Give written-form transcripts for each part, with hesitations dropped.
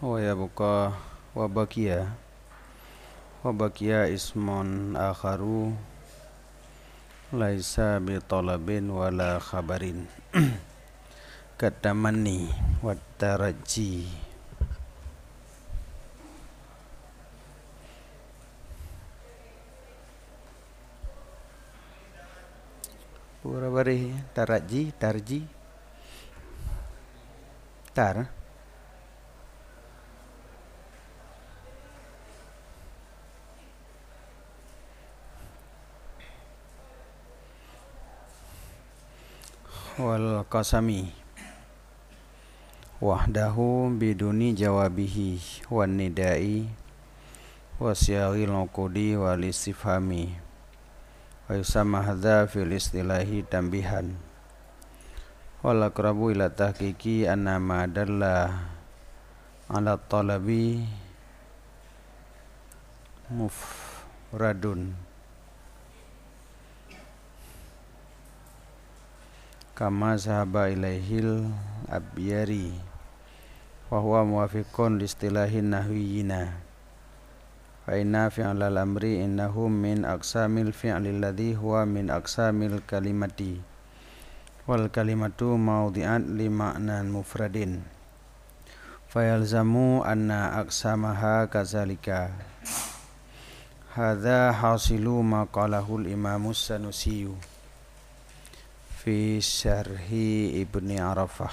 wa yabqa wa baqiya ismun akharu laisa bi talabin wala khabarin katamanni wat taraji. Pura bari taraji tarji tar wal qasami wahdahu biduni jawabihi wan nidai wasyagil uqudi wal istifhami wa yusamma hadza fil istilahi tambihan wal aqrabu ila tahqiqi anna ma dalla ala talabi mufradun kama sahaba ilaihil abyari wa huwa muwafiqun li istilahin nahwiyina fa inna fi'lal amri innahu min aqsamil fi'li alladhi huwa min aqsamil kalimati wal kalimatu mawdi'at li ma'nan mufradin fayalzamu anna aqsamaha kadzalika. Hadza hasilu ma qalahul imamus sanusiyu fi syarhi ibni Arafah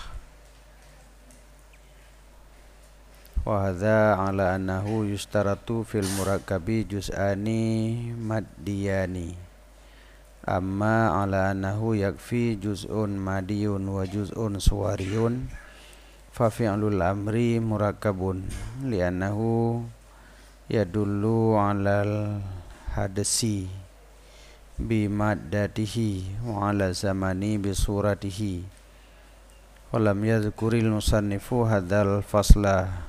wa hadza ala annahu yustaratu fil murakkabi juz'ani maddiyani amma ala annahu yakfi juz'un madiyun wa juz'un suwariyun fa fi'lul amri murakkabun li'annahu yadullu alal hadasi bi maddatihi wa ala zamani bi suratihi wa lam yadhkuril musannifu hadzal fasla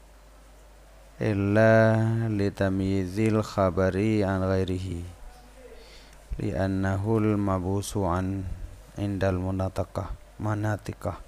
illa litamyizil khabari an ghairihi li'annahu al-mabusu an indal manatikah.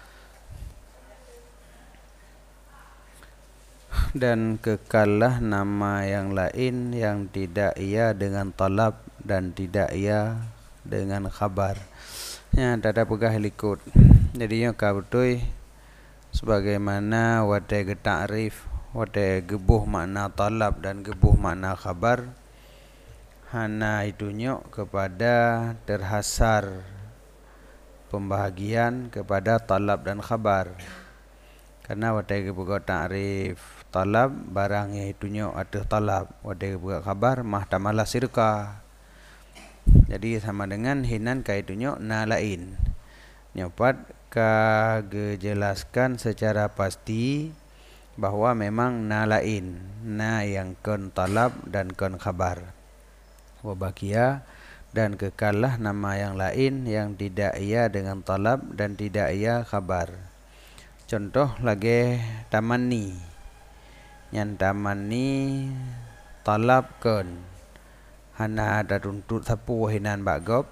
Dan kekallah nama yang lain yang tidak ia dengan talab dan tidak ia dengan khabar. Ya, tada pegah likut. Jadinya kabutui sebagaimana wadai ta'rif, wadai gebuh makna talab dan gebuh makna khabar. Hana itunya kepada terhasar pembahagian kepada talab dan khabar. Karena wadai gebuh ta'rif talab barangnya itunya ada talab, wadai gebuh khabar mahtamalah sirka. Jadi sama dengan hinan kaitunya na lain. Nyopat kagejelaskan secara pasti bahwa memang na lain, na yang kon talab dan kon khabar. Wa baqiya dan kekallah nama yang lain yang tidak ia dengan talab dan tidak ia khabar. Contoh lagi tamanni. Yang tamanni talab kon hana ada tuntut sapu hinan bagop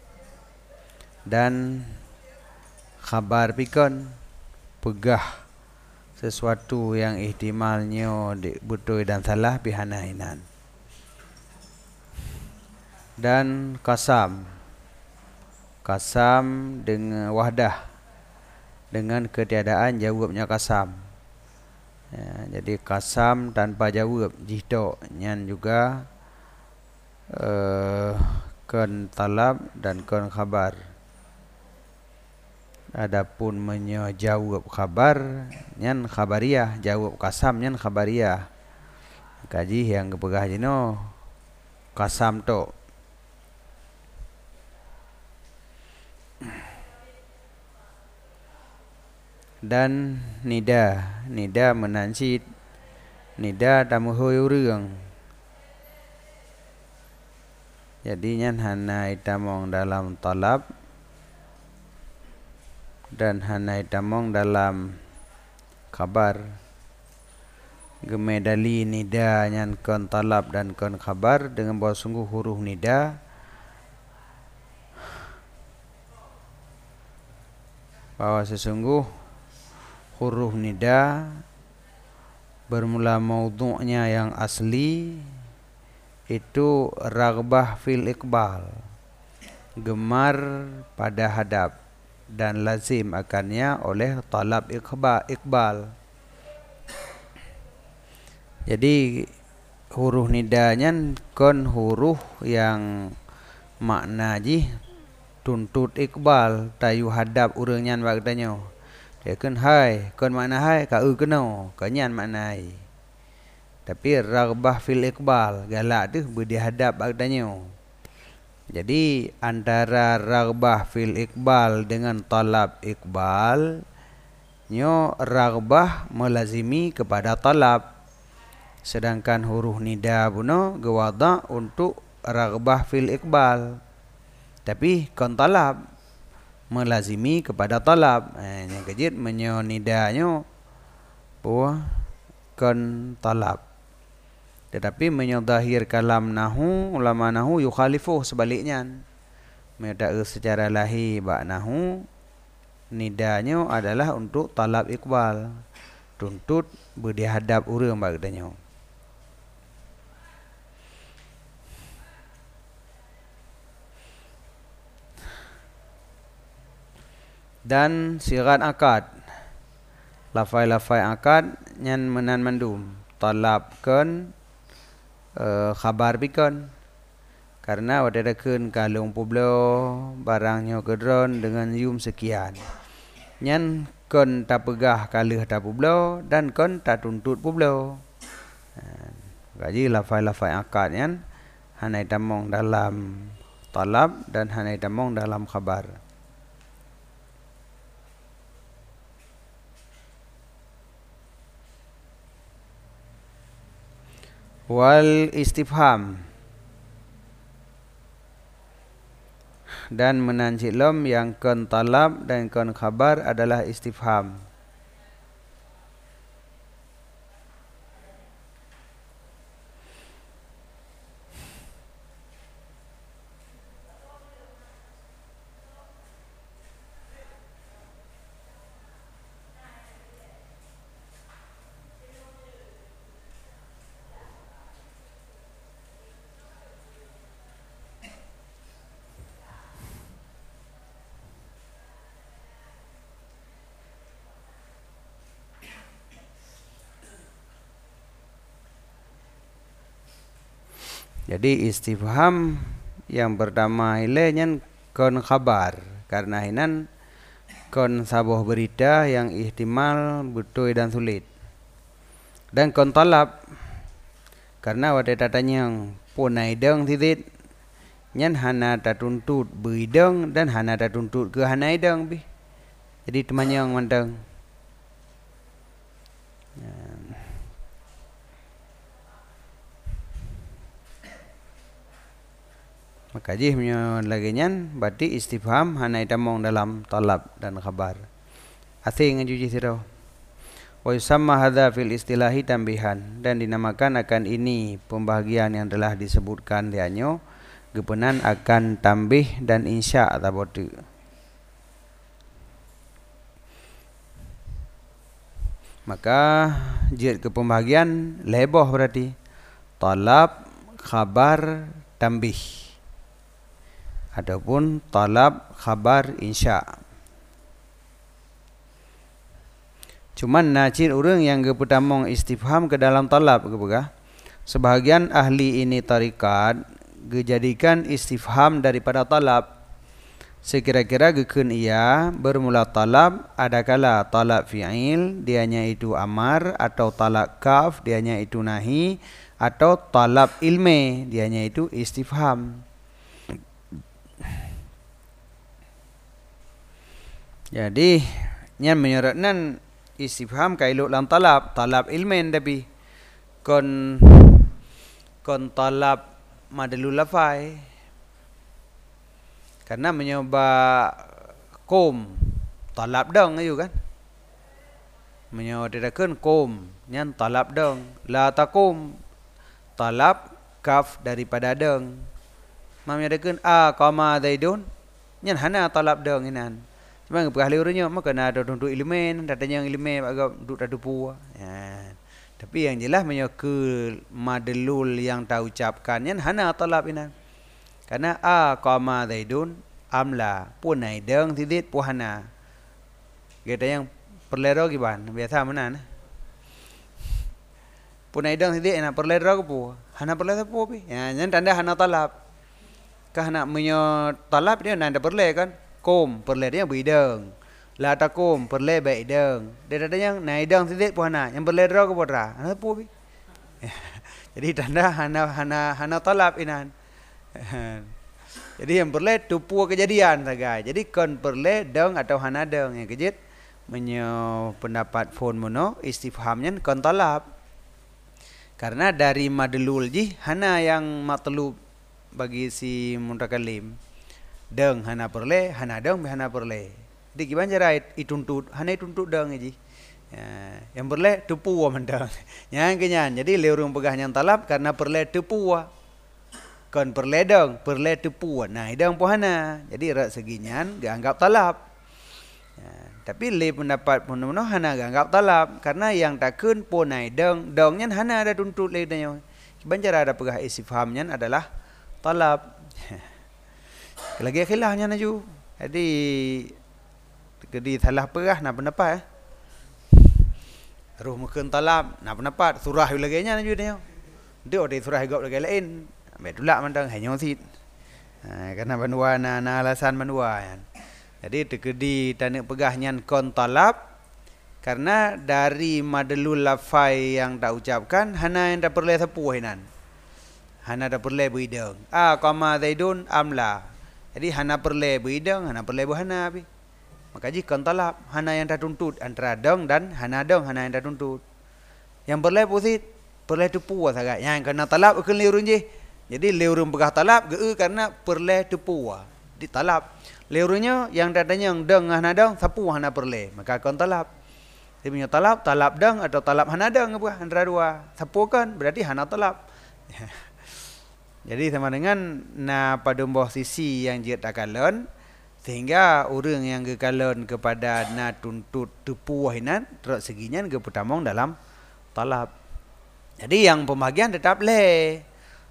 dan khabar pikon pegah sesuatu yang ihtimalnya betul dan salah bihana hinan. Dan kasam dengan wahdah dengan ketiadaan jawabnya kasam. Ya, jadi kasam tanpa jawab jihdo nyan juga kon talab dan kon khabar. Adapun menyajawab khabar nyan khabariyah, jawab kasam nyan khabariyah. Kaji yang kepegah jino kasam to. Dan nida menansid, nida tamu hoi urang. Jadi nyan hana itamong dalam talab dan hana itamong dalam khabar. Gemedali nida nyan kon talab dan kon khabar dengan bahwa sungguh huruf nida bahwa sesungguh huruf nida bermula maudhu'nya yang asli itu raghbah fil iqbal, gemar pada hadap, dan lazim akannya oleh talab iqbal. Jadi huruf nidanya kon huruf yang makna ji tuntut iqbal, tayu hadap urang nyan bagdanyo. Dia kan hai, kon makna hai ka keno, kanyan makna hai. Tapi raghbah fil iqbal, galak tu berdihadap bagdanyo. Jadi antara raghbah fil iqbal dengan talab iqbal, nyo raghbah melazimi kepada talab. Sedangkan huruf nida puno gewada untuk raghbah fil iqbal. Tapi kon talab melazimi kepada talab. Yang kejit menyo nidanya buah kon talab. Tetapi menyodahir kalam nahu, ulama nahu yukhalifuh sebaliknya. Mereka secara lahir bak nahu, nidanya adalah untuk talab iqbal, tuntut berdihadap urang bagdanyo. Dan sirat akad, lafai-lafai akad nyan menan mandum, talabkan khabar bikon, karena wadadakeun kalung publo barangnya kedron dengan yum sekian, nyan kon tak pegah kalih tak publo dan kon tak tuntut publo. Gaji lafai-lafai akad nyan hanai tamong dalam talab dan hanai tamong dalam khabar. Wal istifham, dan menancik lam yang kon talab dan kon khabar adalah istifham. Jadi istifham yang pertama ilenya kon khabar, karena hinan kon sabuh berita yang ihtimal betul dan sulit. Dan kon talab, karena wada tatanya yang punai deng titit, nyan hana tatuntut beideng dan hana tatuntut ke hanai deng bi. Jadi temannya yang mandeng. Maka jihnya lagi nyan berarti istifham hanai tamong dalam talab dan khabar. Asing ngejuji sirau. Wa yusamma hadza fil istilahi tambihan, dan dinamakan akan ini pembahagian yang telah disebutkan dianyo gepenan akan tambih dan insya atabotu. Maka jid ke pembahagian leboh berarti talab, khabar, tambih ataupun talab, khabar, insya. Cuman nacir orang yang keputamong istifham ke dalam talab ke begah. Sebahagian ahli ini tarikat dijadikan istifham daripada talab. Sekira-kira gekun ia bermula talab, adakala talab fi'il dianya itu amar, atau talab kaf dianya itu nahi, atau talab ilme dianya itu istifham. Jadi nyan menyeratnan istifham kailuk lam talab, talab ilmen tapi kon talab madalul lafai, karena menyoba kum talab dong ayu kan, menyoba tidakkan kum nyan talab dong, la takum talab kaf daripada dong, mamnya dekan qama zaidun nyan hana talab dong inan. Memang perkali orangnya maka nak ada untuk ilmen, datanya yang ilmen agak duduk ada puah. Tapi yang jelas ke madlul yang tak ucapkannya hana talab inan. Karena qama Zaidun amla pun nai deng tidit puhana. Kita yang perlero giban biasa mana nah. Pun nai deng tidit na perlero pu. Hana perlero pu pi. Ya nyan tanda hana talab. Kahana talab dia nanda perle kan. Kom perle dia bideng. La takum perle baik deng. Dia ada yang nai deng tidit puhana. Yang perlero ke podra. Hana pu pi. Jadi tanda hana talab inan. Jadi yang perle tupu kejadian saga. Jadi kon perle deng atau hana deng yang kejit pendapat phone mono istifhamnya kon talab. Karena dari madlul ji hana yang matlub bagi si mutakalim. Deng hana perle, hana deng hana perle. Jadi gimana cara ituntut? Hana ituntut deng ji. Ya, yang perle tupu mandang. Yang kenyan. Jadi leurung pegah yang talab karena perle tupu. Kon perle deng, perle tupu. Nah, idang puhana. Jadi rak seginyan gak anggap talab. Ya, tapi le pendapat pun hana gak anggap talab karena yang takun punai deng, dengnya hana ada tuntut le danyo. Gimana cara ada pegah istifhamnya adalah talab. Lagi khilafnya naju. Jadi salah pegah nak pendapat Ruh mukun talab nak pendapat surah lagi nya naju danyo. Dia ada surah gap lagi lain. Betulak mandang hanya sit. Karena banua na alasan banua kan. Jadi tekedi tanik pegahnya kon talab karena dari madlul lafai yang tak ucapkan hana yang tak perlu sapu hinan. Hana tak perlu buideng. Qama Zaidun amla. Jadi hana perlu buideng, hana perlu buhana pi. Maka ji kon talab hana yang tak tuntut antara deng dan hana deng hana yang tak tuntut. Yang perlu pusit perlu tupu saga. Yang kena talab akan liurun je. Jadi leurun pegah talab karena perle tepu di talab. Leurunnya yang dadanya yang deng hana deng sapu hana perle. Maka kon talab. Dia punya talab deng atau talab hana deng apa antara dua. Sapu kan berarti hana talab. Jadi sama dengan pada posisi yang dia tak kalon sehingga orang yang kekalon kepada na tuntut tepu hinan terus seginya ke putamong dalam talab. Jadi yang pembagian tetap le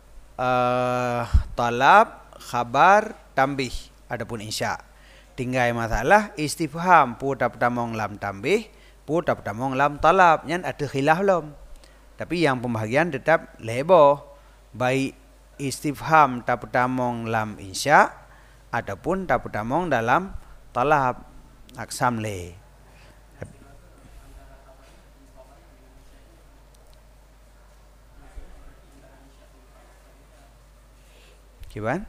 talab, khabar, tambih adapun insya. Tinggal masalah istifham pu tamong lam tambih, pu tamong lam talab nyan ada khilaf lom. Tapi yang pembagian tetap lebo baik istifham tamong lam insya ataupun tamong dalam talab aksam le. Gimana?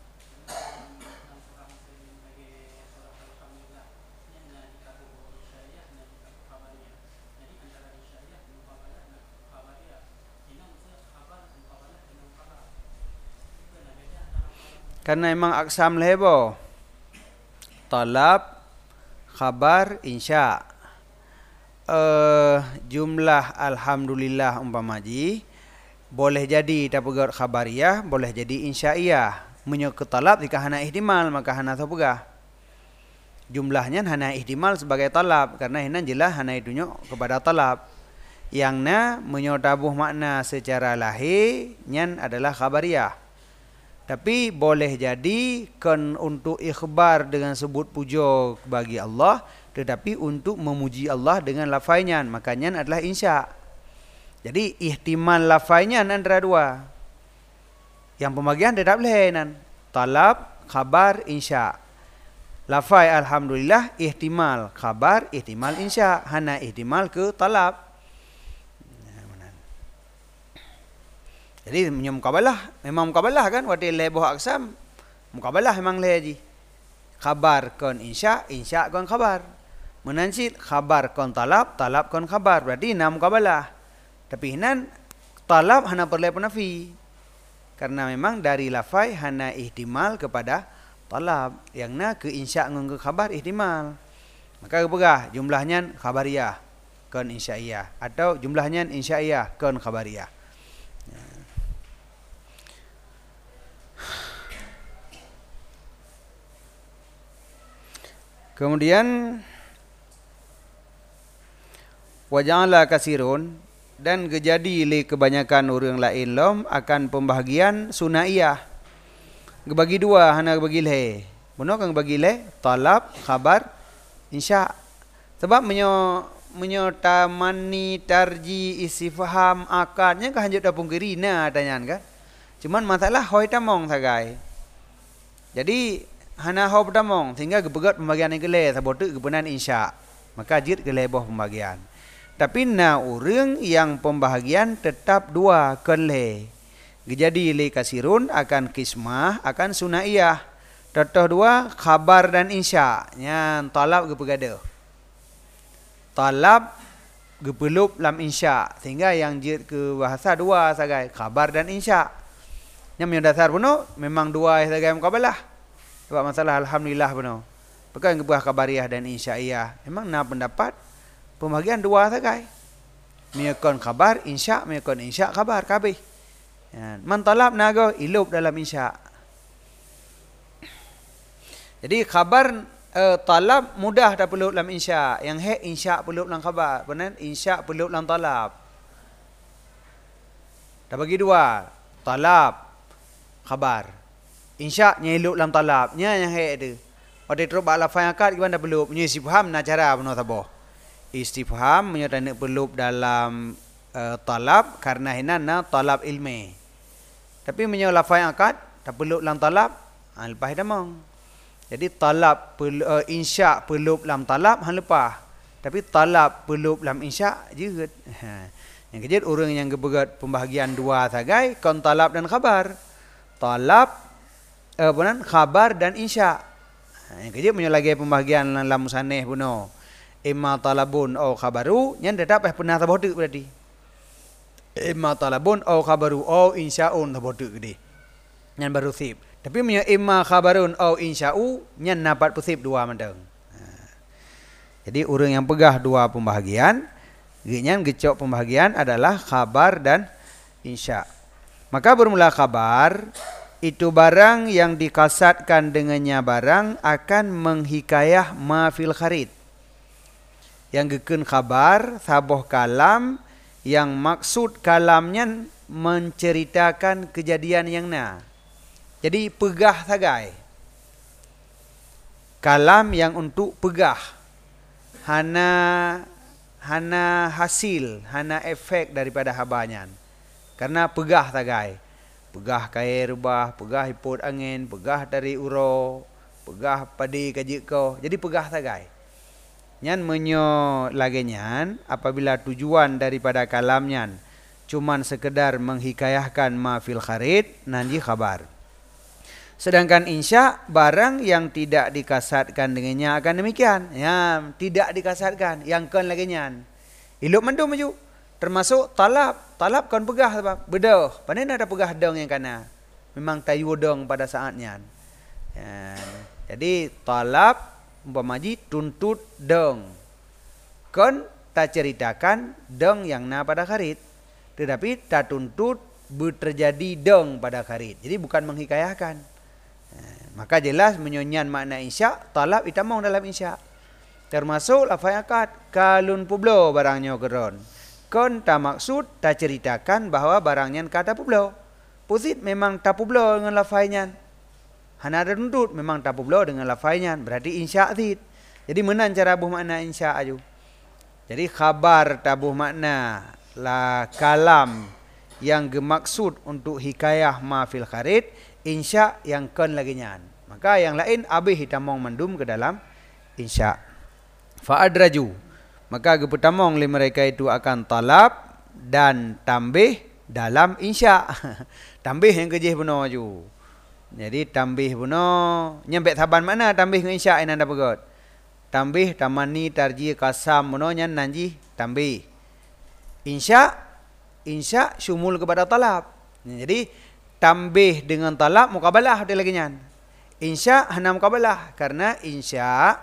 Karena memang aksam lebo talab, khabar, insya. Jumlah alhamdulillah umpamaji boleh jadi tapegat khabariyah, boleh jadi insya'iyah. Menyok talab jika hana ihtimal maka hana tapegah. Jumlahnya hana ihtimal sebagai talab karena hina jelas hana itunya kepada talab. Yang na menyok tabuh makna secara lahir nyan adalah khabariyah. Tapi boleh jadi kan untuk ikhbar dengan sebut puja bagi Allah, tetapi untuk memuji Allah dengan lafainya, makanya adalah insya'. Jadi ihtimal lafainya antara dua. Yang pembagian tetap lain. Talab, khabar, insya'. Lafai alhamdulillah ihtimal khabar, ihtimal insya'. Hana ihtimal ke talab. Jadi mukabalah, memang mukabalah kan waktu leboh aksam. Mukabalah memang leji. Khabar kon insya', insya' kon khabar. Menansit khabar kon talab, talab kon khabar. Berarti enam mukabalah. Tapi hinan talab hana perle penafi. Karena memang dari lafai hana ihtimal kepada talab. Yang na ke insya' ngun ke khabar ihtimal. Maka kepegah jumlahnya khabariyah kon insya'iyah. Atau jumlahnya insya'iyah kon khabariyah. Kemudian waja'ala kasirun dan gejadi li kebanyakan orang lain lom akan pembahagian sunaiyah. Gebagi dua hana bagi le. Benar kan bagi le talab, khabar, insya. Sebab menyo tamani tarji istifham akadnya kan hanjut dapung kirina tanyaan kan. Cuman masalah hoi tamong sagai. Jadi hana hoi tamong sehingga gebegat pembagian yang kele sabotu gebenan insya. Maka jid kele boh pembagian. Tapi na orang yang pembahagian tetap dua kele. Jadi li kasirun akan kismah akan sunaiyah. Contoh dua khabar dan insya. Yang talab gepegada. Talab gepelup lam insya. Sehingga yang jid ke bahasa dua sagai khabar dan insya. Yang dasar benar memang dua sagai mukabalah. Sebab masalah alhamdulillah benar. Bukan gebah khabariyah dan insya'iyah. Memang na pendapat pembagian dua sagai. Meyakon khabar, insya, meyakon insya, khabar, kabeh. Ya, man talab nago ilup dalam insya. Jadi khabar talab mudah dah peluk dalam insya. Yang insya peluk dalam khabar. Benar? Insya peluk dalam talab. Dah bagi dua. Talab, khabar. Insya nyeluk dalam talabnya yang ada. Pada terus lafaz akad gimana peluk? Punya istifham na cara benar taboh. Istifham menyatakan peluk dalam talab karena hinana talab ilmi. Tapi menyo lafaz akad tak peluk dalam talab, lepas damang. Jadi talab insya peluk dalam talab han lepas. Tapi talab peluk dalam insya juga. Yang kejut orang yang gebegat pembahagian dua sagai kon talab dan khabar. Talab khabar dan insya. Yang kejut menyo lagi pembahagian dalam musaneh puno. Imma talabun au khabaru nyan tetap pernah tabotu berarti. Imma talabun au khabaru au insya'un tabotu gede. Nyan baru sip. Tapi menyo imma khabarun au insya'u nyan dapat pusip dua mandang. Jadi orang yang pegah dua pembahagian, nyan gecok pembahagian adalah khabar dan insya. Maka bermula khabar itu barang yang dikasatkan dengannya barang akan menghikayah ma fil kharid. Yang geken khabar saboh kalam yang maksud kalamnya menceritakan kejadian yang na. Jadi pegah sagai. Kalam yang untuk pegah. Hana hasil, hana efek daripada habanyan. Karena pegah sagai. Pegah kair rubah, pegah hiput angin, pegah dari uro, pegah padi kajik kau. Jadi pegah sagai. Nyan menyo lagi nyan apabila tujuan daripada kalamnya cuman sekedar menghikayahkan ma fil kharid nanji khabar. Sedangkan insya barang yang tidak dikasatkan dengannya akan demikian. Ya, tidak dikasatkan yang kan lagi nyan. Iluk mendung maju. Termasuk talab kan pegah sebab bedah. Panen ada pegah dong yang kana. Memang tayu dong pada saatnya. Ya, jadi talab umpamaji tuntut dong. Kon tak ceritakan dong yang na pada kharid. Tetapi tak tuntut terjadi dong pada kharid. Jadi bukan menghikayahkan. Maka jelas menyonyan makna insya, talab itamong dalam insya. Termasuk lafaz akad kalun publo barangnya geron. Kon tak maksud tak ceritakan bahawa barangnya kata publo. Pusit memang tak publo dengan lafaznya. Hana ada tuntut memang tak publo dengan lafaznya. Berarti insya zid. Jadi menan cara buh makna insya aju. Jadi khabar tabuh makna la kalam yang gemaksud untuk hikayah ma fil kharid, insya yang kon lagi nyan. Maka yang lain abih hitamong mandum ke dalam insya. Fa'adraju. Maka gepetamong li mereka itu akan talab dan tambih dalam insya. Tambih yang kejih benar aju. Jadi tambih benar. Nyampe saban mana tambih dengan insya ini anda pegot. Tambih tamani tarji kasam benar nyan nanji tambih. Insya syumul kepada talab. Jadi tambih dengan talab mukabalah dia lagi nyan. Insya hana mukabalah karena insya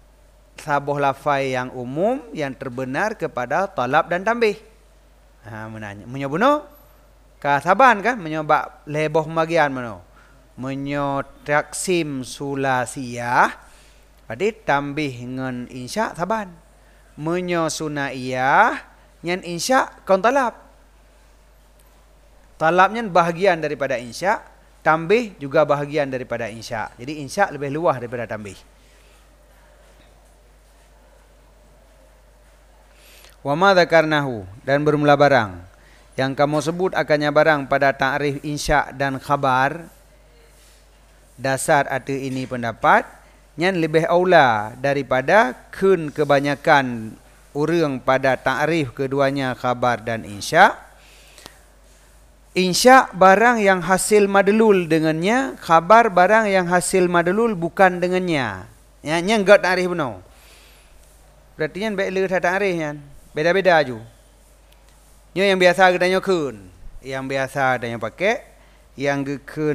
sabuh lafai yang umum yang terbenar kepada talab dan tambih. Menanya menyobuno kasaban kan menyoba leboh pembagian mano. Menyo taksim sulasiyah pada tambih dengan insya saban. Menyo sunaiyah Nyan insya kon talab. Talabnya bahagian daripada insya, tambih juga bahagian daripada insya. Jadi insya lebih luas daripada tambih. Wa ma dzakarnahu, dan bermula barang yang kamu sebut akannya barang pada ta'rif insya dan khabar. Dasar arti ini pendapat nyan lebih aula daripada kun kebanyakan orang pada ta'rif keduanya khabar dan insya. Insya barang yang hasil madlul dengannya, khabar barang yang hasil madlul bukan dengannya. Nyan enggak ta'rif benar. Berarti nyan baik le ta'rif nyan. Beda-beda aju. Nyo yang biasa kita kun, yang biasa ada yang pakai, yang gekun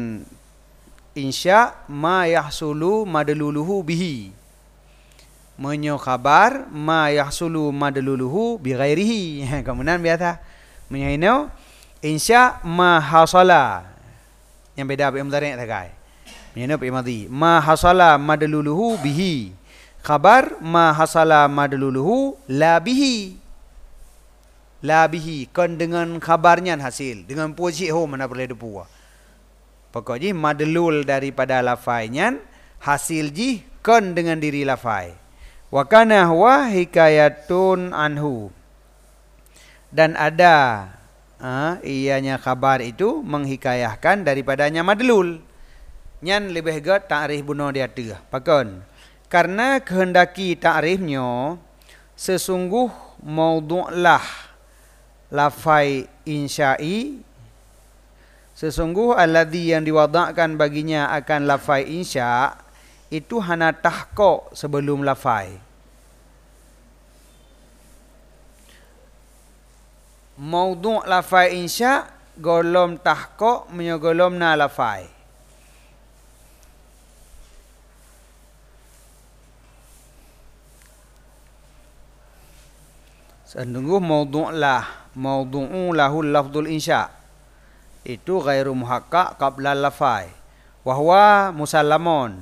insya ma yahsulu madluluhu bihi. Menyo khabar ma yahsulu madluluhu bi ghairihi. Kemudian biasa menyo insya ma hasala. Yang beda apa mudhari' takai. Menyo apa madhi. Ma hasala madluluhu bihi. Khabar ma hasala madluluhu la bihi. La bihi, kan dengan khabarnya hasil, dengan posisi ho mana boleh depu. Pokoknya madlul daripada lafainya hasil ji kan dengan diri lafai. Wa kana huwa hikayatun anhu. Dan ada ianya khabar itu menghikayahkan daripadanya madlul. Nyan lebih gat ta'rif bunuh dia tu. Pakon. Karena kehendaki ta'rifnya sesungguh maudhu'lah lafai insya'i, sesungguh alladhi yang diwadakkan baginya akan lafai insya' itu hana tahqiq sebelum lafai. Maudhu' lafai insya' golom tahqiq menyogolom na lafai. Sesungguh maudhu'u lahul lafdul insya' itu ghairu muhaqqaq qabla lafai wa huwa musallamun.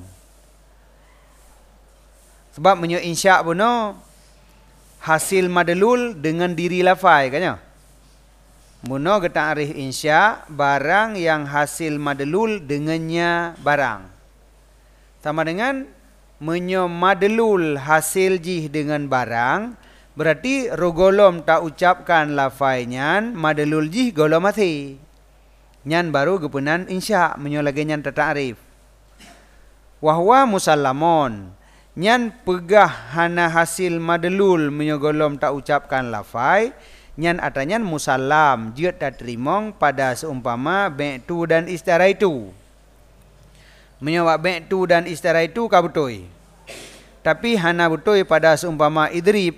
Sebab menyo insya' benar hasil madlul dengan diri lafai kan ya. Muno ke ta'rif insya' barang yang hasil madlul dengannya barang. Sama dengan menyo madlul hasil jih dengan barang, berarti rogolom tak ucapkan lafai nyan madlul jih golom mati. Nyan baru gepunan insya' menyo lagi nyan ta'rif. Wa huwa musallamun. Nyan pegah hana hasil madlul menyo golom tak ucapkan lafai. Nyan atanya musallam, jiat tak terimong pada seumpama baitu dan istaraitu. Menyawak baitu dan istaraitu kabutoi. Tapi hana butoi pada seumpama idrib.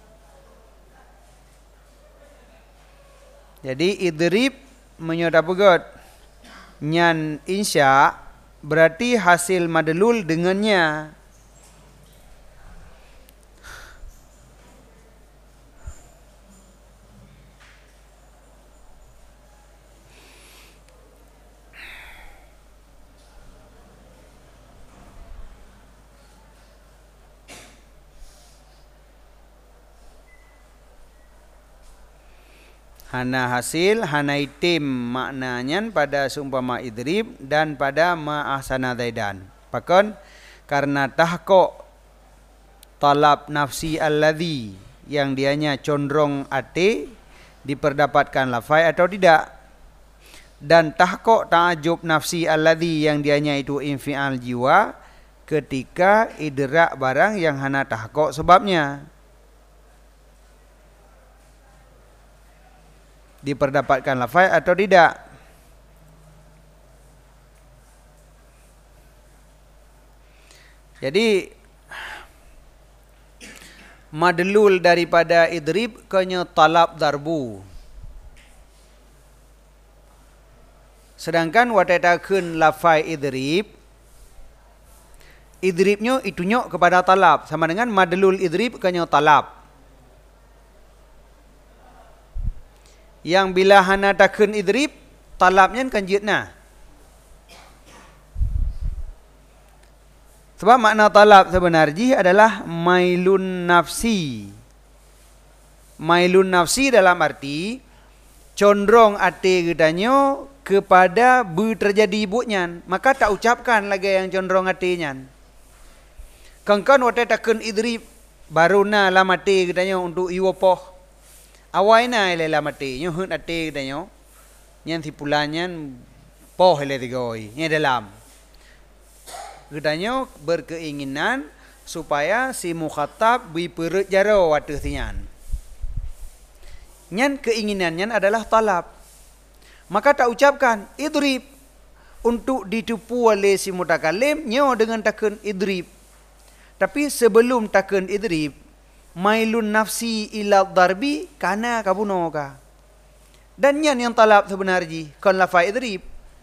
Jadi idrib menyodap pegot. Nyan insya berarti hasil madlul dengannya. Hana hasil, hana itim maknanya pada seumpama idrib dan pada ma'ahsana zaidan. Pakon karena tahqiq talab nafsi alladhi yang dianya condrong ate diperdapatkan lafai atau tidak. Dan tahqiq ta'ajub nafsi alladhi yang dianya itu infial jiwa ketika idrak barang yang hana tahqiq sebabnya. Diperdapatkan lafai atau tidak. Jadi madlul daripada idrib kenya talab darbu. Sedangkan watatakeun lafai idrib, idribnya itunya kepada talab, sama dengan madlul idrib kenya talab. Yang bila hana takun idrib, talabnya kan jitna. Sebab makna talab sebenarnya adalah mailun nafsi. mailun nafsi dalam arti condrong hati gedanyo kepada terjadi ibutnya, maka tak ucapkan lagi yang condrong hatinya. Kangkan wate takun idrib baru na lamati gedanyo untuk iwopoh. Awai na ile lamati nyo hun hati gedanyo. Nyan tipulanyan poh ile tigoi, nya dalam. Gedanyo berkeinginan supaya si mukhatab biperut jaro watu tinyan. Nyan keinginannya adalah talab. Maka tak ucapkan idrib untuk ditipu oleh si mutakalim nyo dengan takun idrib. Tapi sebelum takun idrib, mailun nafsi ila darbi kana kabuno ka. Dan nyan yang talab sebenarnya kon lafai idrib.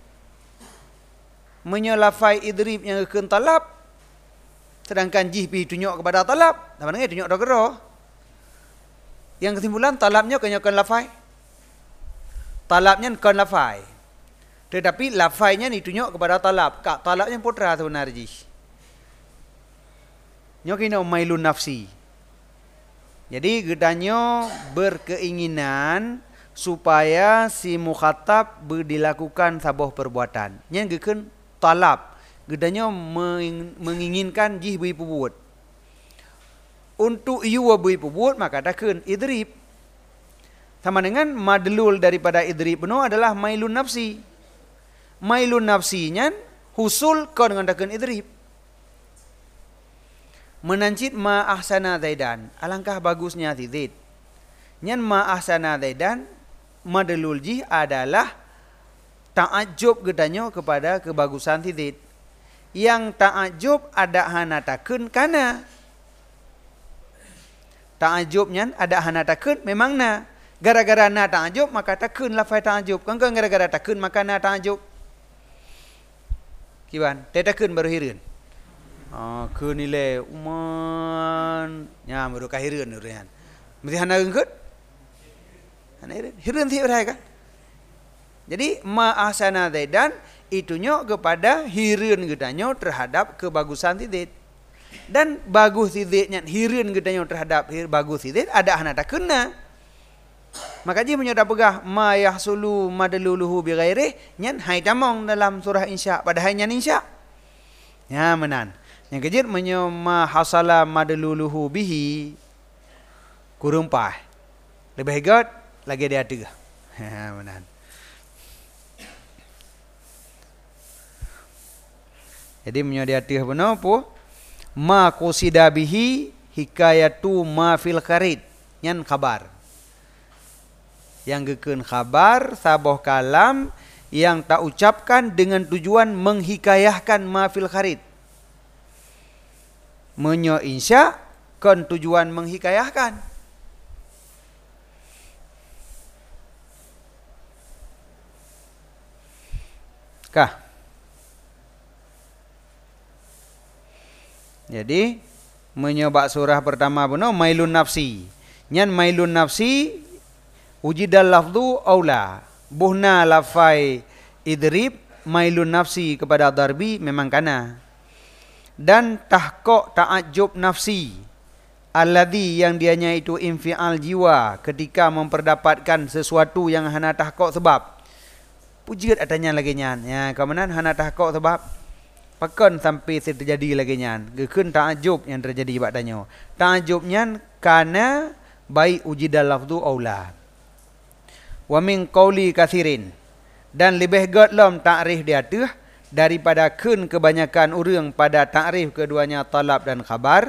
Menyo lafai idrib yang keun talab, sedangkan jih tunjuk kepada talab, apa ngai tunjuk dogero. Yang kesimpulan talabnya kenyakan lafai. Talabnya kon lafai. Tetapi lafainya ditunjuk kepada talab. Kak talabnya putra sebenarnya. Nyokino mailun nafsi. Jadi gedanyo berkeinginan supaya si mukhatab dilakukan sabuh perbuatan. Yang geken talab. Gedanyo menginginkan jih bui pubut. Untuk iu bui pubut maka takun idrib. Sama dengan madlul daripada idrib penuh adalah mailun nafsi. Mailun nafsinya husul kau dengan takun idrib. Menancit ma ahsana zaidan. Alangkah bagusnya si Zaid. Nyan ma ahsana zaidan madlul jih adalah ta'ajub gedanyo kepada kebagusan si Zaid. Yang ta'ajub ada hana takun kana. Ta'ajubnya ada hana takun memang na. Gara-gara na ta'ajub maka takun lafai ta'ajub. Kan gara-gara takun maka na ta'ajub. Kiban, takun baru hirun. Kun nilai uman nya baru kahirun urian. Mesti hana ngkut. Hana hirun ti berai kan. Jadi ma ahsana zaidan itunya kepada hirun gedanyo terhadap kebagusan Zaid. Dan bagus Zaidnya hirun gedanyo terhadap bagus Zaid ada hana takunna. Maka dia menyudah pegah ma yahsulu madluluhu bi ghairi nyan hai tamong dalam surah insya padahal nyan insya. Ya menan. Yang kejir menyo ma hasala madluluhu bihi kurung pah. Lebih hebat lagi dia tiga. Ya menan. Jadi menyo dia tiga benar apa? Ma qusida bihi hikayatu ma fil kharid nyan khabar. Yang geken khabar saboh kalam yang tak ucapkan dengan tujuan menghikayahkan ma fil kharid. Menyo insya kon tujuan menghikayahkan. Kah? Jadi menyobak surah pertama benar mailun nafsi. Nyan mailun nafsi ujidal lafdu aula. Buhna lafai idrib mailun nafsi kepada darbi memang kana. Dan tahqiq ta'ajjub nafsi alladhi yang dianya itu infial jiwa ketika memperdapatkan sesuatu yang hana tahqiq sebab. Pujiat adanya lagi nyan. Ya, kemudian hana tahqiq sebab pakon sampai terjadi lagi nyan. Gekun ta'ajjub yang terjadi padanya. Ta'ajjubnya kana baik ujidal lafdu aula. Wa min qawli kathirin. Dan lebih godlom ta'rif dia tuh daripada kun kebanyakan orang pada ta'rif keduanya talab dan khabar.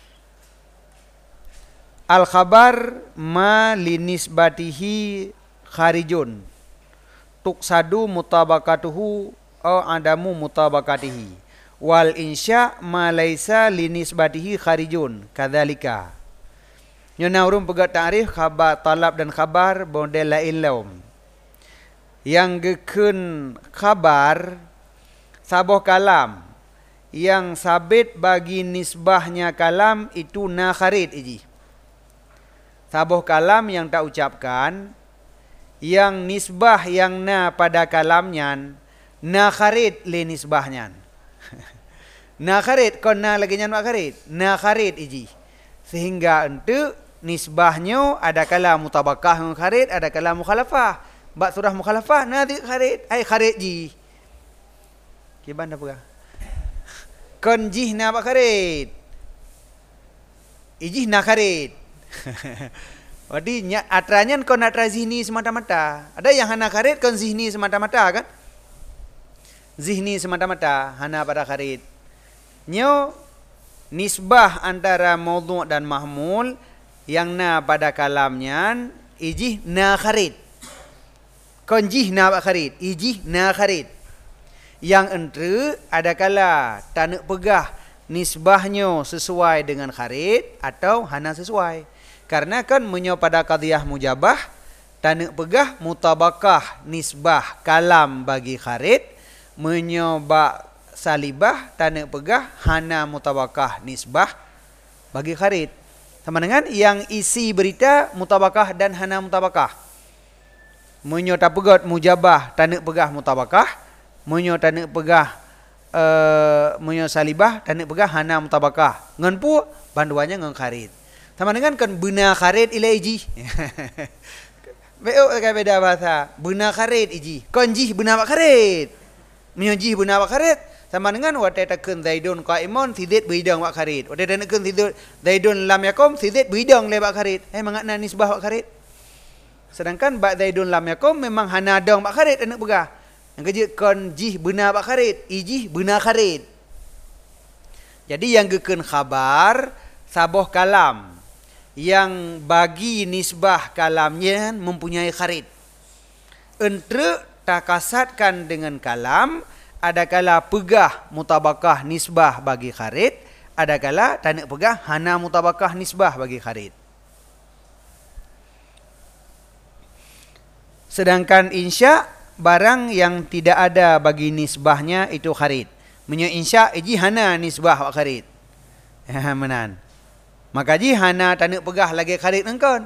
Al khabar ma linisbatihi kharijun tuqsadu mutabakatuhu au adamu mutabakatihi wal insya ma laisa linisbatihi kharijun kadzalika. Nyona urung pegat ta'rif khabar talab dan khabar model lain laum. Yang gekun khabar saboh kalam yang sabit bagi nisbahnya kalam itu na kharid iji. Saboh kalam yang tak ucapkan yang nisbah yang na pada kalamnya na kharid le nisbahnya. Na kharid kon na lagi nyan mak kharid. Na kharid iji. Sehingga ente nisbahnya ada kala mutabakah dengan kharid, ada kala mukhalafah. Bak surah mukhalafah nanti kharid, kharid ji. Kiban dah pegah. Kon jih na bak kharid. Ijih na kharid. Jadi atranya kon atra zihni semata-mata. Ada yang hana kharid kon zihni semata-mata kan? Zihni semata-mata hana pada kharid. Nyo nisbah antara maudhu' dan mahmul yang na pada kalamnya ijih na kharid. Kon jih na bak kharid, ijih na kharid. Yang entre ada kala tak nak pegah nisbahnya sesuai dengan kharid atau hana sesuai. Karena kan menyo pada qadhiyah mujabah tak nak pegah mutabakah nisbah kalam bagi kharid, menyo bak salibah tak nak pegah hana mutabakah nisbah bagi kharid. Sama dengan yang isi berita mutabakah dan hana mutabakah. Menyo tak pegat mujabah tak nak pegah mutabakah, menyo tak nak pegah menyo salibah tak nak pegah hana mutabakah. Ngan pu banduannya ngan kharid. Sama dengan kan benar kharid ila iji. Beo kan beda bahasa. Benar kharid iji. Kon jih benar bak kharid. Menyo jih benar bak kharid. Sama dengan watai takun zaidun qaimun sidit bidang bak kharid. Watai takun zaidun lam yakum sidit bidang le bak kharid. Makna nisbah bak kharid. Sedangkan bak zaidun lam yakum memang hana dang bak kharid anak pegah. Yang kerja kon jih benar bak kharid, ijih benar kharid. Jadi yang geken khabar saboh kalam yang bagi nisbah kalamnya mempunyai kharid. Entre takasatkan dengan kalam, ada kala pegah mutabakah nisbah bagi kharid, ada kala tak nak pegah hana mutabakah nisbah bagi kharid. Sedangkan insya barang yang tidak ada bagi nisbahnya itu kharid. Menyo insya iji hana nisbah wa kharid. Menan. Maka ji hana tak nak pegah lagi kharid engkon.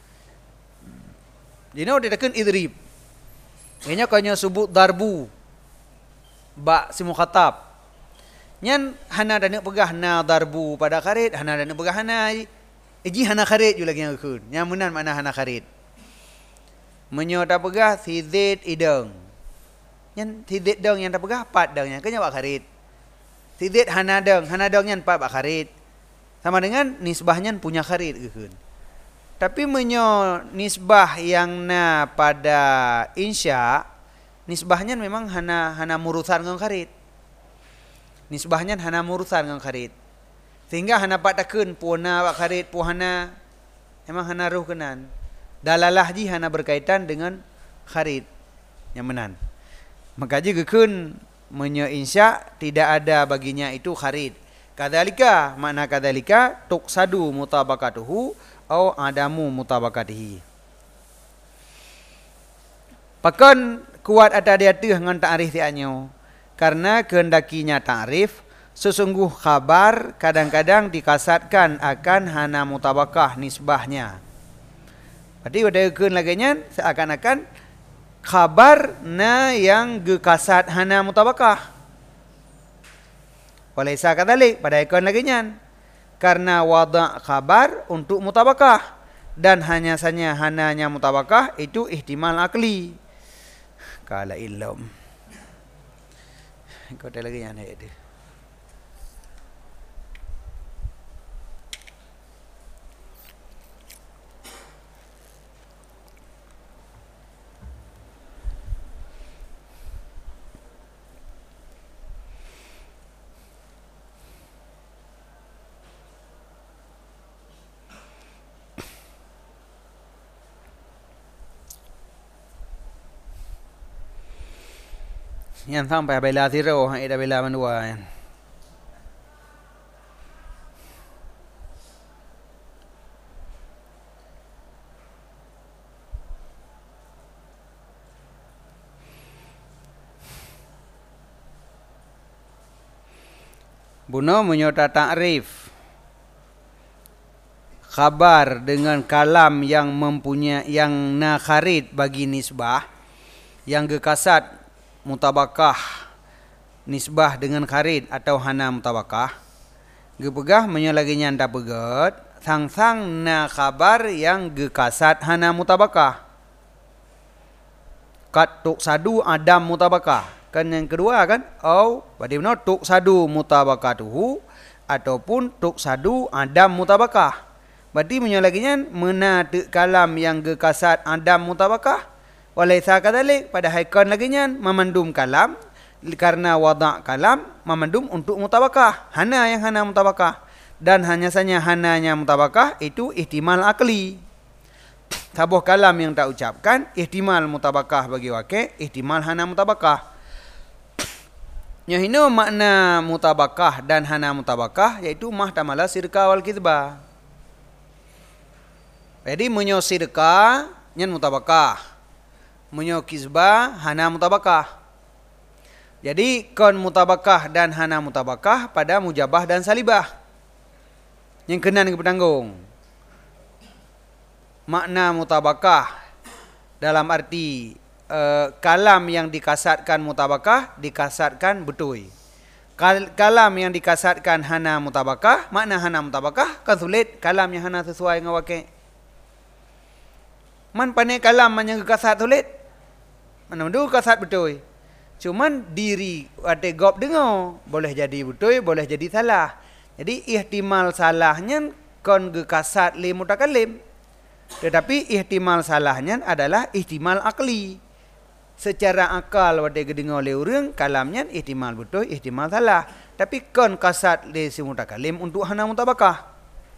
Dino dia takkan idrib. Kayaknya kanya sebut darbu. Ba si mukhatab. Nyan hana tak nak pegah na darbu pada kharid, hana tak nak pegah hana. Iji hana kharid ju lagi engkon. Yang menan makna hana kharid. Menyo tak pegah sidit ideng. Nyan sidit deng yang tak pegah pat deng yang kanya bak kharid. Sidit hana deng nyan pat bak kharid. Sama dengan nisbahnya punya kharid keun. Tapi menyo nisbah yang na pada insya, nisbahnya memang hana murusan dengan kharid. Nisbahnya hana murusan dengan kharid. Sehingga hana pat takun puana bak kharid puhana memang hana ruh kenan. Dalalah ji hana berkaitan dengan kharid yang menan. Maka ji keun menyo insya tidak ada baginya itu kharid. Kadzalika makna kadzalika tuqsadu mutabakatuhu au adamu mutabakatihi. Pakan kuat ada dia tu dengan ta'rif tianyo. Karena kehendakinya ta'rif sesungguh khabar kadang-kadang dikasatkan akan hana mutabakah nisbahnya. Berarti pada keun laginya seakan-akan khabar na yang gekasat hana mutabakah. Walaysa kadzalik pada ikon lagi nyan. Karena wada' khabar untuk mutabakah dan hananya mutabakah itu ihtimal akli. Kala ilm. Kau ada lagi nyan itu. Yang sampai bela zero, ada bela mandua yan. Buno menyota ta'rif khabar dengan kalam yang mempunyai yang na kharid bagi nisbah, yang gekasat mutabakah nisbah dengan kharid atau hana mutabakah. Gepegah menyolagi nyanda pegat sang-sang na khabar yang gekasat hana mutabakah. Kat tuk sadu adam mutabakah. Kan yang kedua kan, bagaimana tuk sadu mutabakatuhu ataupun tuk sadu adam mutabakah. Berarti menyalaginya mena tek kalam yang gekasat adam mutabakah. Walaysa kadalik, pada haikon laginya memandum kalam karena wada' kalam memandum untuk mutabakah. Hana yang hana mutabakah. Dan hanya saja hananya mutabakah itu ihtimal akli. Sabuh kalam yang tak ucapkan ihtimal mutabakah bagi wakil, ihtimal hana mutabakah. Yang ini makna mutabakah dan hana mutabakah yaitu mahtamala sirka wal kizbah. Jadi menyo sirka nyan mutabakah, menyo kizbah hana mutabakah. Jadi kon mutabakah dan hana mutabakah pada mujabah dan salibah yang kena dengan penanggung. Makna mutabakah dalam arti kalam yang dikasatkan mutabakah dikasatkan betul. Kalam yang dikasatkan hana mutabakah, makna hana mutabakah kan sulit kalam yang hana sesuai dengan wakil. Man pandai kalam man yang kasat sulit. Mana mendu kasat betul. Cuman diri ada gop dengar, boleh jadi betul, boleh jadi salah. Jadi ihtimal salahnya kon gekasat li mutakalim. Tetapi ihtimal salahnya adalah ihtimal akli. Secara akal wada gedengar oleh orang kalamnya ihtimal betul, ihtimal salah. Tapi kon kasat li si mutakalim untuk hana mutabakah.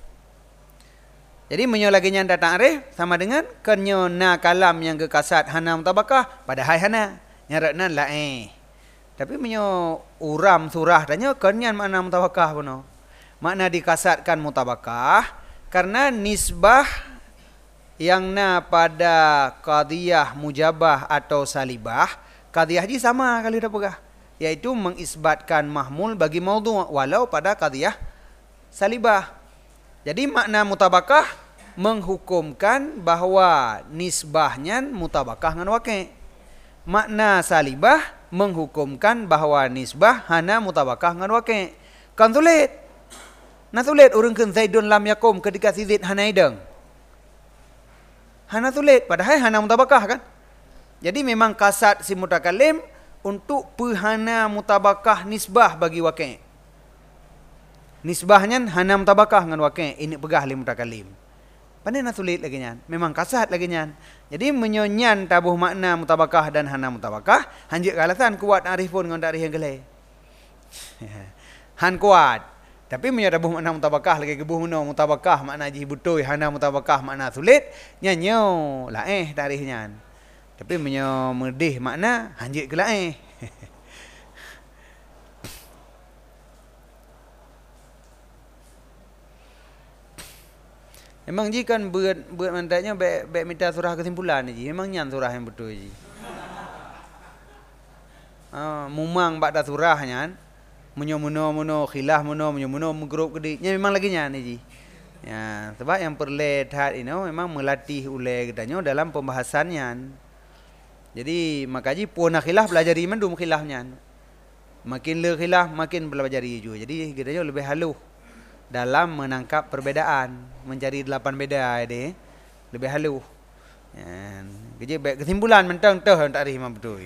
Jadi menyolaginya datang arif sama dengan kenyo na kalam yang gekasat hana mutabakah pada hai hana. Nyaratna la Tapi menyo uram surah tanya kenyan makna mutabakah puno. Makna dikasatkan mutabakah karena nisbah yang na pada qadiyah mujabah atau salibah, qadiyah ji sama kali dah pegah, yaitu mengisbatkan mahmul bagi maudhu' walau pada qadiyah salibah. Jadi makna mutabakah menghukumkan bahawa nisbahnya mutabakah dengan wakil. Makna salibah menghukumkan bahawa nisbah hana mutabakah dengan wakil. Kan sulit. Nah sulit orang kan Zaidun lam yakum ketika si Zaid hana idang. Hana sulit padahal hana mutabakah kan. Jadi memang kasat si mutakalim untuk pehana mutabakah nisbah bagi wakil. Nisbahnya hana mutabakah dengan wakil. Ini pegah li mutakalim. Pandai nak sulit lagi nyan. Memang kasat lagi nyan. Jadi menyonyan tabuh makna mutabakah dan hana mutabakah. Hanjik kalasan kuat arif pun dengan tarikh yang gelai. Han kuat. Tapi menyatabuh makna mutabakah lagi kebuh mana mutabakah makna ji betul, hana mutabakah makna sulit. Nyanyo lah tarikh nyan. Tapi menyo medih makna hanjik ke lah Memang ji kan buat mandatnya baik minta surah kesimpulan ji. Memang nyan surah yang betul ji. Mumang bakda surah nyan. Menyo khilaf menyo menggrup gede. Nya memang lagi nyan ji. Ya, sebab yang perlihat ini memang melatih oleh katanya dalam pembahasan nyan. Jadi makaji puna khilaf belajari mendum khilaf nyan. Makin le khilaf makin belajari juga. Jadi katanya lebih halus dalam menangkap perbedaan, mencari 8 beda ini lebih halus. Jadi baik kesimpulan mentang teh tak arif memang betul.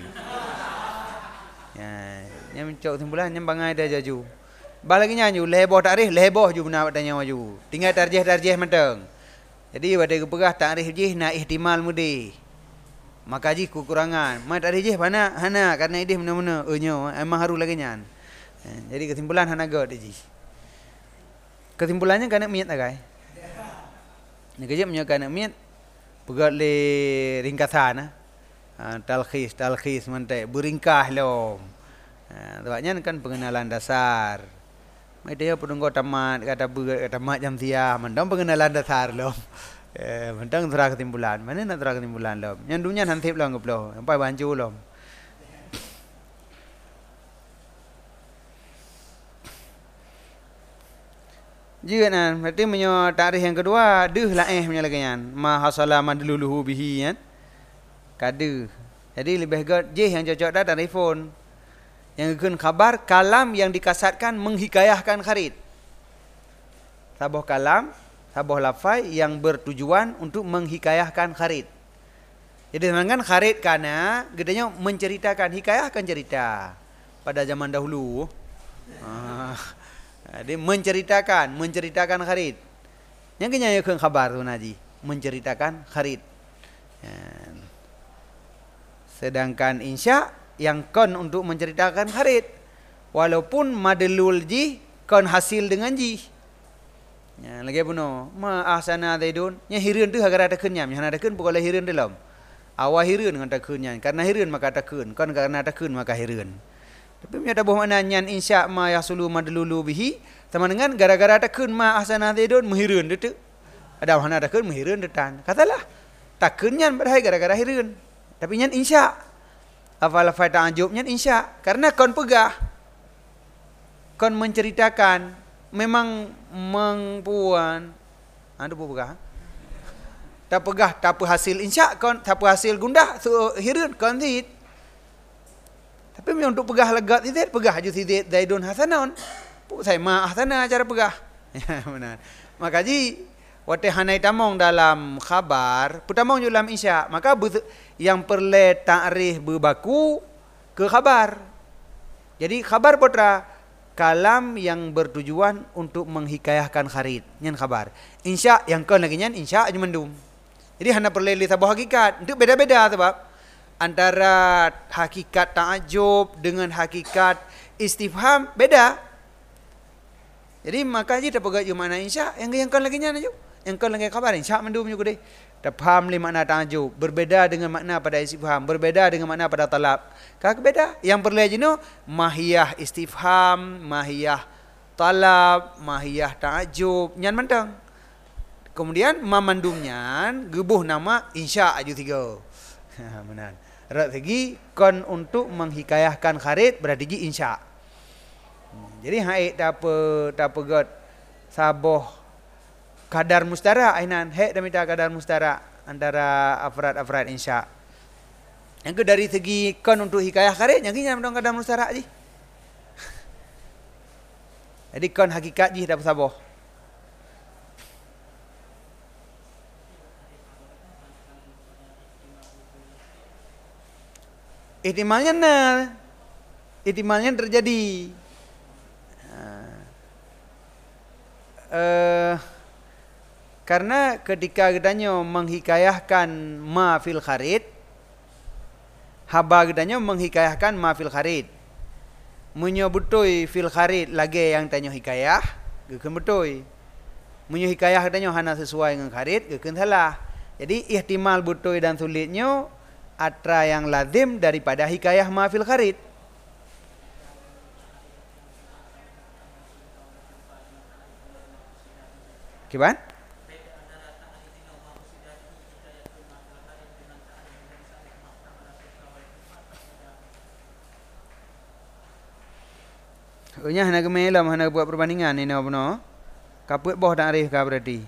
Yang mencok kesimpulan yang bangai dah jaju. Bah lagi nyanyi lehboh tak arif, lehboh ju benar tanya maju. Tinggal tarjih mentang. Jadi pada kepegah tak arif jih na ihtimal mudi. Maka ji kekurangan. Mat arif jih mana hana karena idih mana-mana nyo emang haru lagi nyan. Jadi kesimpulan hana god ji. Kesimpulannya kena miat agai. Ni kerja punya kena miat. Pegat le ringkasan talkhis mantai beringkah lom. Sebabnya kan pengenalan dasar. Mai dia pedunggo tamat kata tamat jam siang mandang pengenalan dasar lom. Mandang surah kesimpulan. Mana nak surah kesimpulan lom. Yang dunia hansip lom geplo. Sampai bancu lom. Jika nan, berarti menyo tarikh yang kedua, deh lah punya lagi kan. Ma hasala madluluhu bihi kan. Kade. Jadi lebih god je yang cocok dah telefon. Yang ikun khabar kalam yang dikasatkan menghikayahkan kharid. Sabuh kalam Sabuh lafaz yang bertujuan untuk menghikayahkan kharid. Jadi dengan kharid kana gedenya menceritakan, hikayahkan cerita pada zaman dahulu. Dia menceritakan kharid. Yang kenyayakeun khabar tu naji, menceritakan kharid. Sedangkan insya yang kon untuk menceritakan kharid. Walaupun madelul ji kon hasil dengan ji. Ya, lagi puno, ma ahsana zaidun, nya hireun tu hagara takeun nya, nya takeun pokoknya hireun dalam. Awal hireun dengan takeun nya, karena hireun maka takeun, kon karena takeun maka hireun. Tapi nya tabuh makna nyan insya ma yasulu madlulu bihi, sama dengan gara-gara takeun ma ahsana zaidun muhireun tu. Ada hana takeun muhireun detan. Katalah takeun nyan padahal gara-gara hireun. Tapi nyan insya. Afal fa ta'ajub nyan insya, karena kon pegah. Kon menceritakan memang mengpuan anu pegah tak pegah tak hasil insya kon tak hasil gundah so hireun kon tit tapi memang untuk pegah legat itu pegah ju sidet zaidun hasanon saya ma hasana cara pegah ya benar maka ji wate hanai tamong dalam khabar putamong dalam insya maka yang perle ta'rif berbaku ke khabar jadi khabar potra kalam yang bertujuan untuk menghikayahkan kharid nyan khabar insya yang kon lagi nyan insya aja mendum jadi hana perlu litabah hakikat itu beda-beda sebab antara hakikat ta'ajub dengan hakikat istifham beda jadi maka je tak pegat mana insya yang kon lagi nyan aja yang kon lagi khabar insya mendum juga deh tak faham li makna ta'ajub berbeda dengan makna pada istifham berbeda dengan makna pada talab kak beda yang perlu jenuh mahiyah istifham mahiyah talab mahiyah ta'ajub nyan mentang kemudian mamandumnya gebuh nama insya aju tiga benar rat segi kon untuk menghikayahkan kharid berarti ji insya jadi haid tak pegat saboh kadar mustara ainan hek dan minta kadar mustara antara afrad insya. Yang ke dari segi kon untuk hikayah kharid yang kinya mendong kadar mustara ji. Jadi kon hakikat ji dapat saboh. Ihtimalnya terjadi. Karena ketika gedanya menghikayahkan ma fil kharid haba gedanya menghikayahkan ma fil kharid munyo butoi fil kharid lagi yang tanyo hikayah gekeun butoi munyo hikayah gedanya hana sesuai dengan kharid gekeun salah jadi ihtimal butoi dan sulitnya atra yang lazim daripada hikayah ma fil kharid kiban nya hana gemelam hana buat perbandingan ini apa no kaput boh tak arif ka berarti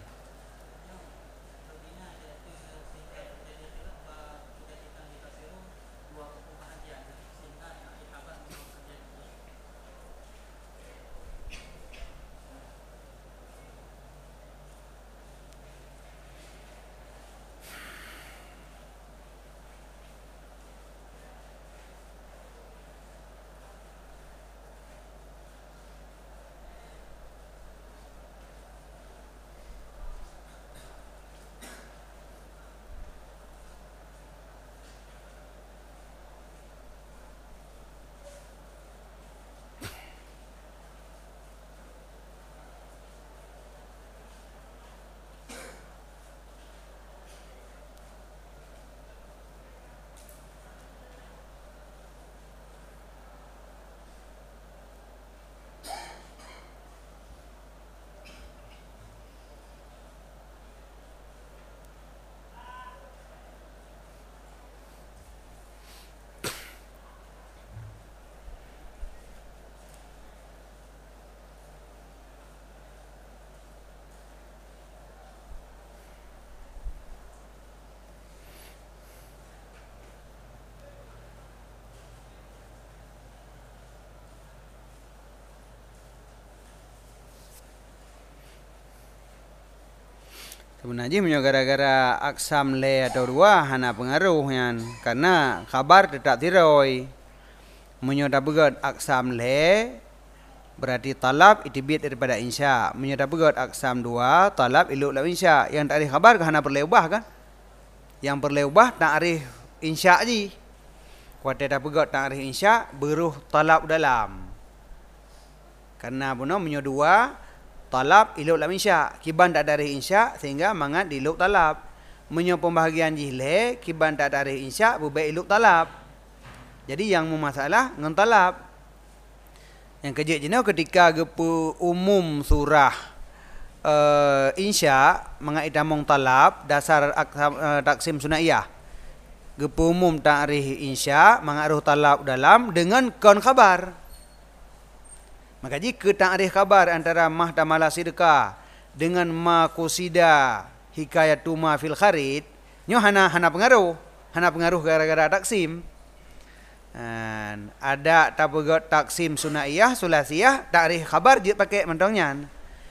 Sebenarnya menyo gara-gara aksam le atau dua hana pengaruhnya karena kabar tetap tiroi. Menyo dah begot aksam le berarti talab itibit daripada insya. Menyo dah begot aksam dua talab iluk law insya. Yang tak ada kabar ke hana perleubah kan? Yang perleubah tak arif insya ji. Kuat dah begot tak arif insya beruh talab dalam. Karena puno menyo dua talab iluk lam insya, kiban tak dari insya sehingga mangat diluk talab. Menyo pembahagian jihle kiban tak dari insya bubai iluk talab. Jadi yang masalah ngan talab. Yang kejik jino ketika gepu umum surah insya mangat idamong talab dasar taksim sunaiyah. Gepu umum ta'rih insya mangat ruh talab dalam dengan kon khabar. Maka jika ta'rif kabar antara mah tamala sidqa dengan ma qusida hikayatu ma fil kharid, nyo hana pengaruh gara-gara taksim. Ada tabugot taksim sunaiyah sulasiyah ta'rif kabar je pakai mentongnya.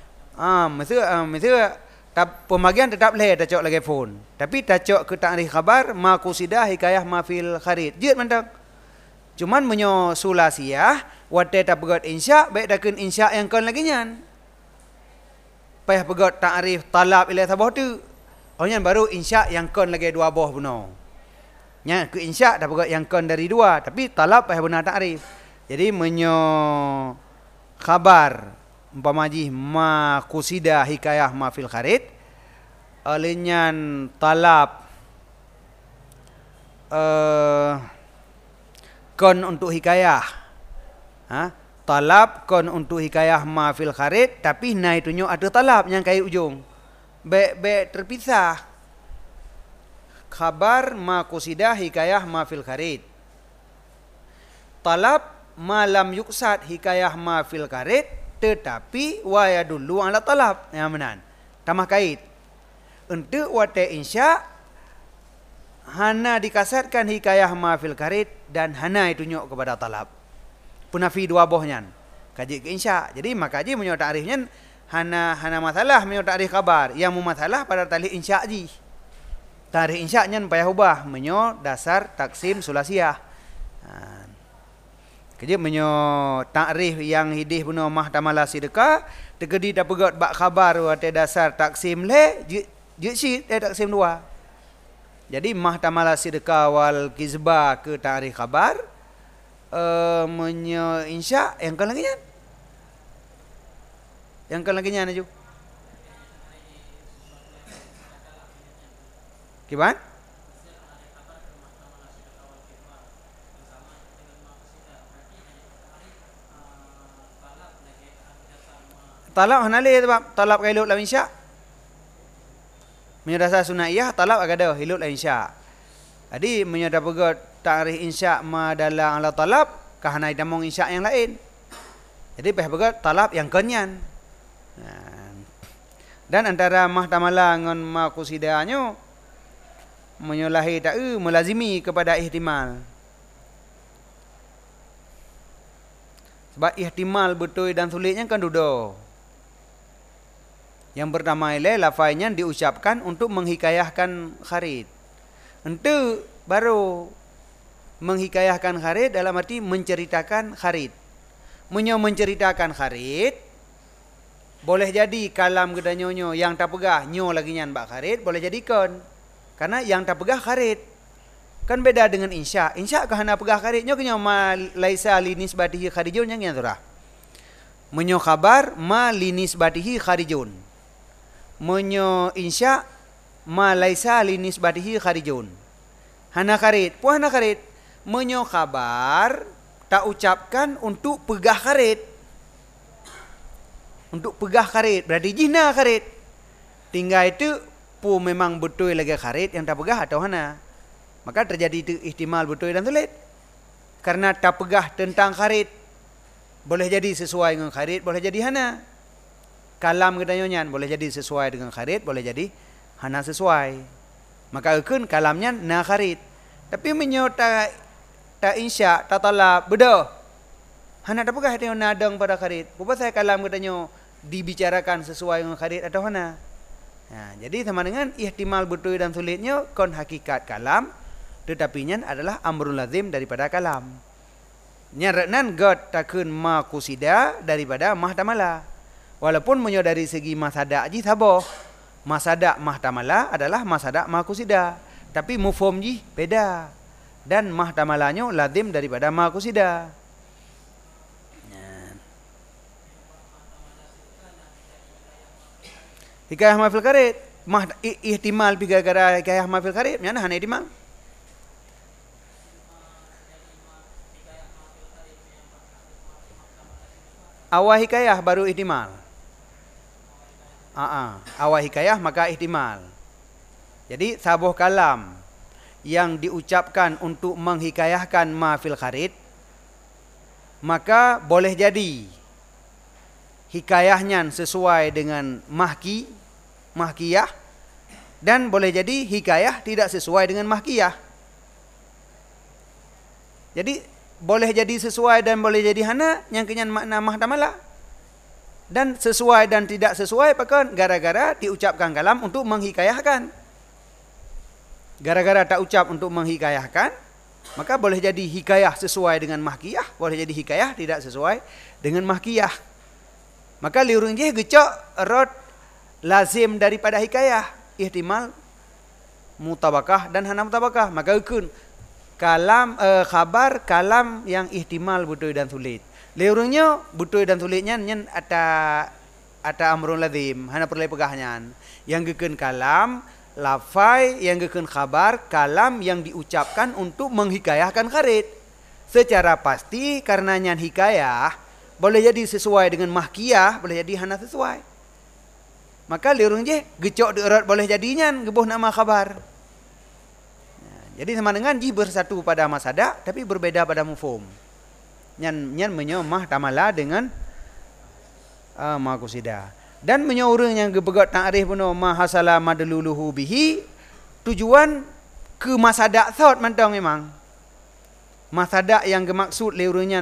Mesti pembagian tetap leh tacok lagi phone. Tapi tacok ke ta'rif kabar ma qusida hikayah ma fil kharid. Je mentong. Cuman menyo sulasiyah wate tak pegot insya baik dakun insya yang kon lagi nyan. Payah pegot ta'rif talab ila sabah tu. Onyan baru insya yang kon lagi dua boh benar. Nya ke insya dah pegot yang kon dari dua tapi talab payah benar ta'rif. Jadi menyo khabar umpama ji ma qusida hikayah ma fil kharid alinyan talab kon untuk hikayah. Talab kon untuk hikayah ma fil kharid tapi na itunya ada talab yang kai ujung. Baik terpisah. Khabar ma qusida hikayah ma fil kharid. Talab malam yuksad hikayah ma fil kharid tetapi wa yadullu ala talab. Yang menan. Tambah kait. Untuk wate insya hana dikasatkan hikayah ma fil kharid dan hana itunya kepada talab. Punafi dua bohnya kaji ke insya. Jadi maka ji menyo ta'rifnya hana masalah menyo ta'rif kabar. Yang masalah pada tali insya ji. Ta'rif insya nya payah ubah menyo dasar taksim sulasiyah. Kaji menyo ta'rif yang hidih puno mah tamala sidqa tegedi dak pegot bak kabar wate dasar taksim le je si taksim dua. Jadi mah tamala sidqa wal kizba ke ta'rif kabar menyo insya yang kan lagi nya. Yang kan lagi nya aju. Kiban? Talab hanale talab kailuk la insya. Menyo dasar sunaiyah talab agada hiluk la insya. Jadi menyo dah pegot ta'rif insya ma dalam ala talab kahana idamong insya yang lain. Jadi peh begot talab yang kenyan. Dan antara mah tamala ngan ma qusidanyo menyolahi tak melazimi kepada ihtimal. Sebab ihtimal betul dan sulitnya kan dudo. Yang pertama ile lafaznya diucapkan untuk menghikayahkan kharid. Itu baru menghikayahkan kharid dalam arti menceritakan kharid. Menceritakan kharid boleh jadi kalam geda nyonyo yang tak pegah nyo lagi nyan bak kharid boleh jadi kon. Karena yang tak pegah kharid. Kan beda dengan insya. Insya kahana pegah kharid nyo kenyo ma laisa linisbatihi kharijun yang nyan surah. Menyo khabar ma linisbatihi kharijun. Menyo insya ma laisa linisbatihi kharijun. Hana kharid, puah hana kharid. Menyo khabar tak ucapkan untuk pegah kharid. Untuk pegah kharid berarti jina kharid. Tinggal itu pu memang betul lagi kharid yang tak pegah atau hana. Maka terjadi itu ihtimal betul dan sulit. Karena tak pegah tentang kharid boleh jadi sesuai dengan kharid, boleh jadi hana. Kalam kita nyanyian boleh jadi sesuai dengan kharid, boleh jadi hana sesuai. Maka ukun kalamnya na kharid. Tapi menyota tak insya, tak talab, beda. Hana tak pegah dia nadang pada kharid. Apa saya kalam kita nyo dibicarakan sesuai dengan kharid atau hana? Jadi sama dengan ihtimal betul dan sulitnya kon hakikat kalam, tetapinya adalah amrul lazim daripada kalam. Nyaranan god takun ma kusida daripada mahtamala. Walaupun menyo dari segi masada ji saboh. Masada mahtamala adalah masada ma kusida. Tapi mufhum ji beda. Dan mahtamalanya lazim daripada ma kusida. Hikayah mafil karit. Ihtimal pi gara-gara hikayah mafil karit. Mana hana ihtimal? Awal hikayah baru ihtimal. Awal hikayah maka ihtimal. Jadi sabuh kalam yang diucapkan untuk menghikayahkan ma fil kharid, maka boleh jadi hikayahnya sesuai dengan mahkiyah, dan boleh jadi hikayah tidak sesuai dengan mahkiyah. Jadi boleh jadi sesuai dan boleh jadi hana yang kenyan makna mahtamala. Dan sesuai dan tidak sesuai pakan gara-gara diucapkan kalam untuk menghikayahkan. Gara-gara tak ucap untuk menghikayahkan, maka boleh jadi hikayah sesuai dengan mahkiyah, boleh jadi hikayah tidak sesuai dengan mahkiyah. Maka liurung je gecok rod lazim daripada hikayah, ihtimal mutabakah dan hana mutabakah. Maka ukun kalam khabar kalam yang ihtimal betul dan sulit. Liurungnya betul dan sulitnya nyen ata amrun lazim, hana perlu pegahnya. Yang geken kalam lafai, yang geken khabar kalam yang diucapkan untuk menghikayahkan kharid. Secara pasti karena nyan hikayah boleh jadi sesuai dengan mahkiyah, boleh jadi hana sesuai. Maka liurung je gecok derat boleh jadinya gebuh nama khabar. Jadi sama dengan ji bersatu pada masada tapi berbeda pada mufhum. Nyan menyomah tamala dengan makusida. Dan menyorang yang gebegot ta'rif puno mahasala madluluhu bihi, tujuan ke masada thought mantong memang. Masada yang gemaksud leurunnya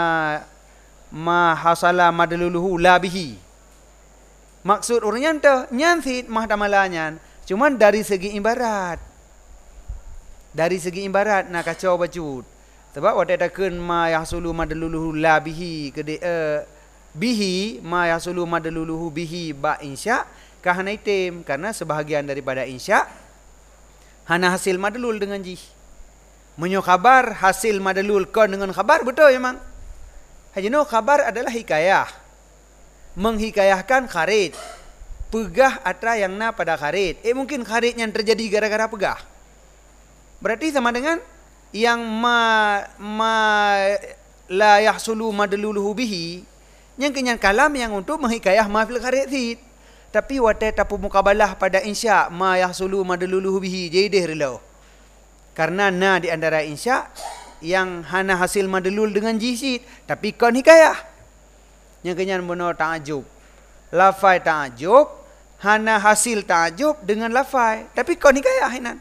mahasala madluluhu la bihi. Maksud urunyan tu nyan sit mahtamalanya, cuman dari segi ibarat. Dari segi ibarat nak kacau bacut. Sebab waktu takun ma yahsulu madluluhu la bihi kede bihi ma yahsulu madluluhu bihi ba insya kahana item, karena sebahagian daripada insya hana hasil madlul dengan ji. Menyo khabar hasil madlul kon dengan khabar betul memang. Hajino khabar adalah hikayah. Menghikayahkan kharid. Pegah atra yang na pada kharid. Mungkin kharid yang terjadi gara-gara pegah. Berarti sama dengan yang ma la yahsulu madluluhu bihi, yang kenyan kalam yang untuk menghikayah ma fil kharid sid. Tapi wate tapu mukabalah pada insya ma yahsulu madluluhu bihi jadi relo. Karena na di antara insya yang hana hasil madlul dengan jisid, tapi kon hikayah. Yang kenyan benar ta'ajub. Lafai ta'ajub, hana hasil ta'ajub dengan lafai, tapi kon hikayah hinan.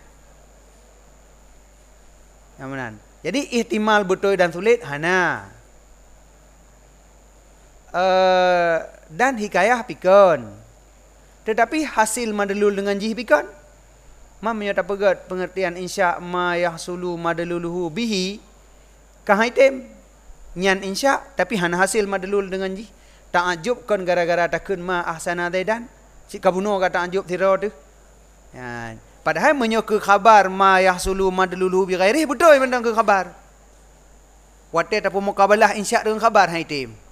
Amanan. Jadi ihtimal betul dan sulit hana. Dan hikayah pikon. Tetapi hasil madlul dengan jih pikon. Ma menyata pegat pengertian insya ma yahsulu madluluhu bihi. Kahaitem nyan insya tapi hana hasil madlul dengan jih. Ta'ajub kon gara-gara takun ma ahsana zaidan. Si kabuno kata ta'ajub tiro tu. Ya. Padahal menyoke khabar ma yahsulu madluluhu bi ghairihi betul memang ke khabar. Wate tapu mukabalah insya dengan khabar haitim.